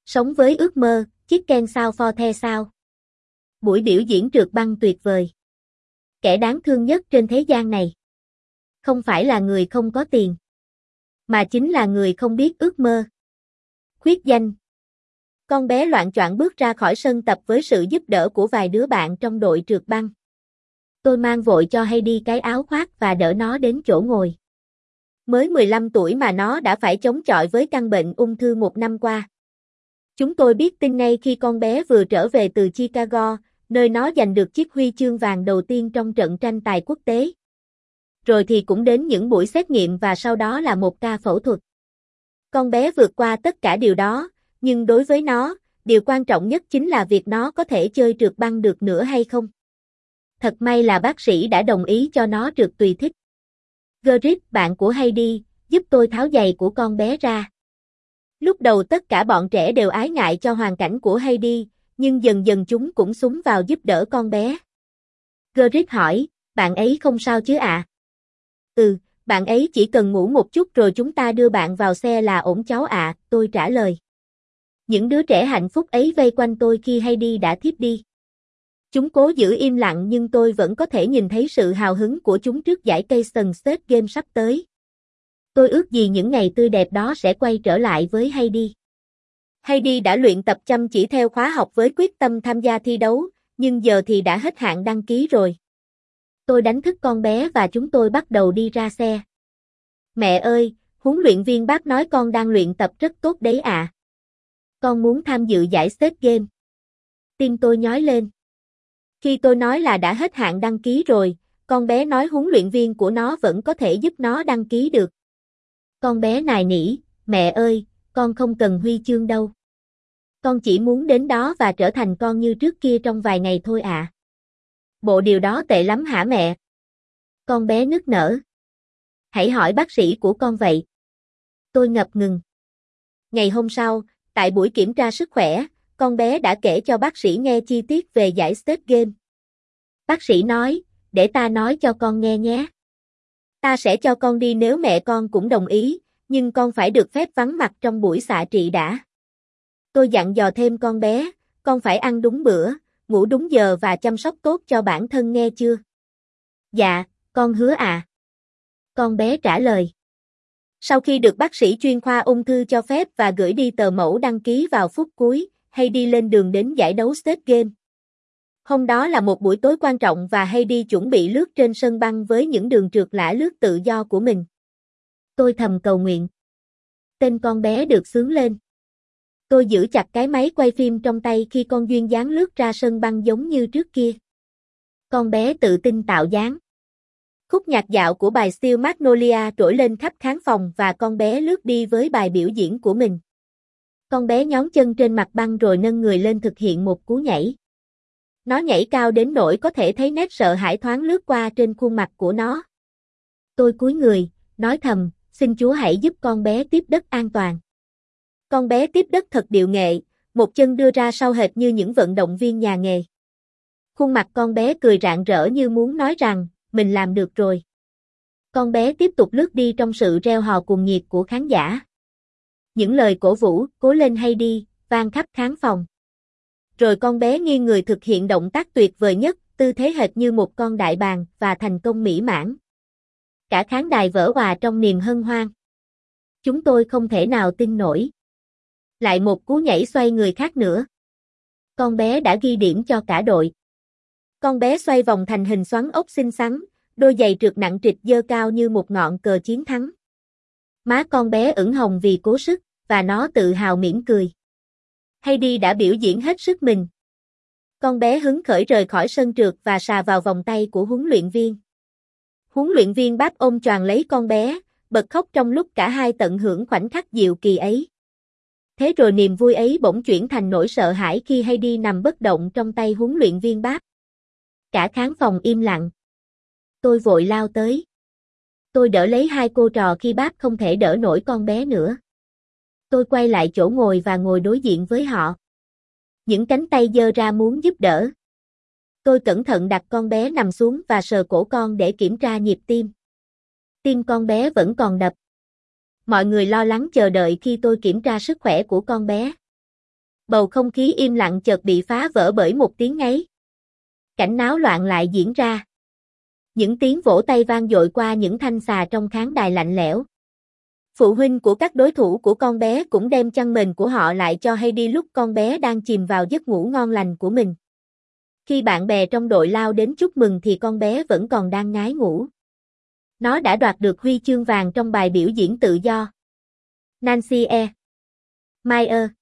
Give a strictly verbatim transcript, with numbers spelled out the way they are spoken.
Sống với ước mơ, Chicken sao for the sao. Buổi biểu diễn trượt băng tuyệt vời. Kẻ đáng thương nhất trên thế gian này. Không phải là người không có tiền. Mà chính là người không biết ước mơ. Khuyết danh. Con bé loạng choạng bước ra khỏi sân tập với sự giúp đỡ của vài đứa bạn trong đội trượt băng. Tôi mang vội cho Heidi cái áo khoác và đỡ nó đến chỗ ngồi. Mới mười lăm tuổi mà nó đã phải chống chọi với căn bệnh ung thư một năm qua. Chúng tôi biết tin ngay khi con bé vừa trở về từ Chicago, nơi nó giành được chiếc huy chương vàng đầu tiên trong trận tranh tài quốc tế. Rồi thì cũng đến những buổi xét nghiệm và sau đó là một ca phẫu thuật. Con bé vượt qua tất cả điều đó, nhưng đối với nó, điều quan trọng nhất chính là việc nó có thể chơi trượt băng được nữa hay không. Thật may là bác sĩ đã đồng ý cho nó trượt tùy thích. Gerrit, bạn của Heidi, giúp tôi tháo giày của con bé ra. Lúc đầu tất cả bọn trẻ đều ái ngại cho hoàn cảnh của Heidi, nhưng dần dần chúng cũng xúm vào giúp đỡ con bé. Gerrit hỏi, bạn ấy không sao chứ ạ? À? Ừ, bạn ấy chỉ cần ngủ một chút rồi chúng ta đưa bạn vào xe là ổn cháu ạ, à, tôi trả lời. Những đứa trẻ hạnh phúc ấy vây quanh tôi khi Heidi đã thiếp đi. Chúng cố giữ im lặng nhưng tôi vẫn có thể nhìn thấy sự hào hứng của chúng trước giải Keystone State Game sắp tới. Tôi ước gì những ngày tươi đẹp đó sẽ quay trở lại với Heidi. Heidi đã luyện tập chăm chỉ theo khóa học với quyết tâm tham gia thi đấu, nhưng giờ thì đã hết hạn đăng ký rồi. Tôi đánh thức con bé và chúng tôi bắt đầu đi ra xe. Mẹ ơi, huấn luyện viên bác nói con đang luyện tập rất tốt đấy ạ. À. Con muốn tham dự giải State Game. Tim tôi nhói lên. Khi tôi nói là đã hết hạn đăng ký rồi, con bé nói huấn luyện viên của nó vẫn có thể giúp nó đăng ký được. Con bé nài nỉ, mẹ ơi, con không cần huy chương đâu. Con chỉ muốn đến đó và trở thành con như trước kia trong vài ngày thôi ạ. À. Bộ điều đó tệ lắm hả mẹ? Con bé nức nở. Hãy hỏi bác sĩ của con vậy. Tôi ngập ngừng. Ngày hôm sau, tại buổi kiểm tra sức khỏe, con bé đã kể cho bác sĩ nghe chi tiết về giải State Game. Bác sĩ nói, để ta nói cho con nghe nhé. Ta sẽ cho con đi nếu mẹ con cũng đồng ý, nhưng con phải được phép vắng mặt trong buổi xạ trị đã. Tôi dặn dò thêm con bé, con phải ăn đúng bữa, ngủ đúng giờ và chăm sóc tốt cho bản thân nghe chưa? Dạ, con hứa à. Con bé trả lời. Sau khi được bác sĩ chuyên khoa ung thư cho phép và gửi đi tờ mẫu đăng ký vào phút cuối, Heidi lên đường đến giải đấu State Game. Hôm đó là một buổi tối quan trọng và Heidi chuẩn bị lướt trên sân băng với những đường trượt lả lướt tự do của mình. Tôi thầm cầu nguyện. Tên con bé được xướng lên. Tôi giữ chặt cái máy quay phim trong tay khi con duyên dáng lướt ra sân băng giống như trước kia. Con bé tự tin tạo dáng. Khúc nhạc dạo của bài Steel Magnolia trỗi lên khắp khán phòng và con bé lướt đi với bài biểu diễn của mình. Con bé nhón chân trên mặt băng rồi nâng người lên thực hiện một cú nhảy. Nó nhảy cao đến nỗi có thể thấy nét sợ hãi thoáng lướt qua trên khuôn mặt của nó. Tôi cúi người, nói thầm, xin Chúa hãy giúp con bé tiếp đất an toàn. Con bé tiếp đất thật điệu nghệ, một chân đưa ra sau hệt như những vận động viên nhà nghề. Khuôn mặt con bé cười rạng rỡ như muốn nói rằng, mình làm được rồi. Con bé tiếp tục lướt đi trong sự reo hò cuồng nhiệt của khán giả. Những lời cổ vũ, cố lên Heidi, vang khắp khán phòng. Rồi con bé nghiêng người thực hiện động tác tuyệt vời nhất, tư thế hệt như một con đại bàng và thành công mỹ mãn. Cả khán đài vỡ òa trong niềm hân hoan. Chúng tôi không thể nào tin nổi. Lại một cú nhảy xoay người khác nữa. Con bé đã ghi điểm cho cả đội. Con bé xoay vòng thành hình xoắn ốc xinh xắn, đôi giày trượt nặng trịch giơ cao như một ngọn cờ chiến thắng. Má con bé ửng hồng vì cố sức, và nó tự hào mỉm cười. Heidi đã biểu diễn hết sức mình. Con bé hứng khởi rời khỏi sân trượt và sà vào vòng tay của huấn luyện viên. Huấn luyện viên Báp ôm choàng lấy con bé, bật khóc trong lúc cả hai tận hưởng khoảnh khắc diệu kỳ ấy. Thế rồi niềm vui ấy bỗng chuyển thành nỗi sợ hãi khi Heidi nằm bất động trong tay huấn luyện viên Báp. Cả khán phòng im lặng. Tôi vội lao tới. Tôi đỡ lấy hai cô trò khi Báp không thể đỡ nổi con bé nữa. Tôi quay lại chỗ ngồi và ngồi đối diện với họ. Những cánh tay giơ ra muốn giúp đỡ. Tôi cẩn thận đặt con bé nằm xuống và sờ cổ con để kiểm tra nhịp tim. Tim con bé vẫn còn đập. Mọi người lo lắng chờ đợi khi tôi kiểm tra sức khỏe của con bé. Bầu không khí im lặng chợt bị phá vỡ bởi một tiếng ngáy. Cảnh náo loạn lại diễn ra. Những tiếng vỗ tay vang dội qua những thanh xà trong khán đài lạnh lẽo. Phụ huynh của các đối thủ của con bé cũng đem chăn mền của họ lại cho Heidi lúc con bé đang chìm vào giấc ngủ ngon lành của mình. Khi bạn bè trong đội lao đến chúc mừng thì con bé vẫn còn đang ngái ngủ. Nó đã đoạt được huy chương vàng trong bài biểu diễn tự do. Nancy E. Meyer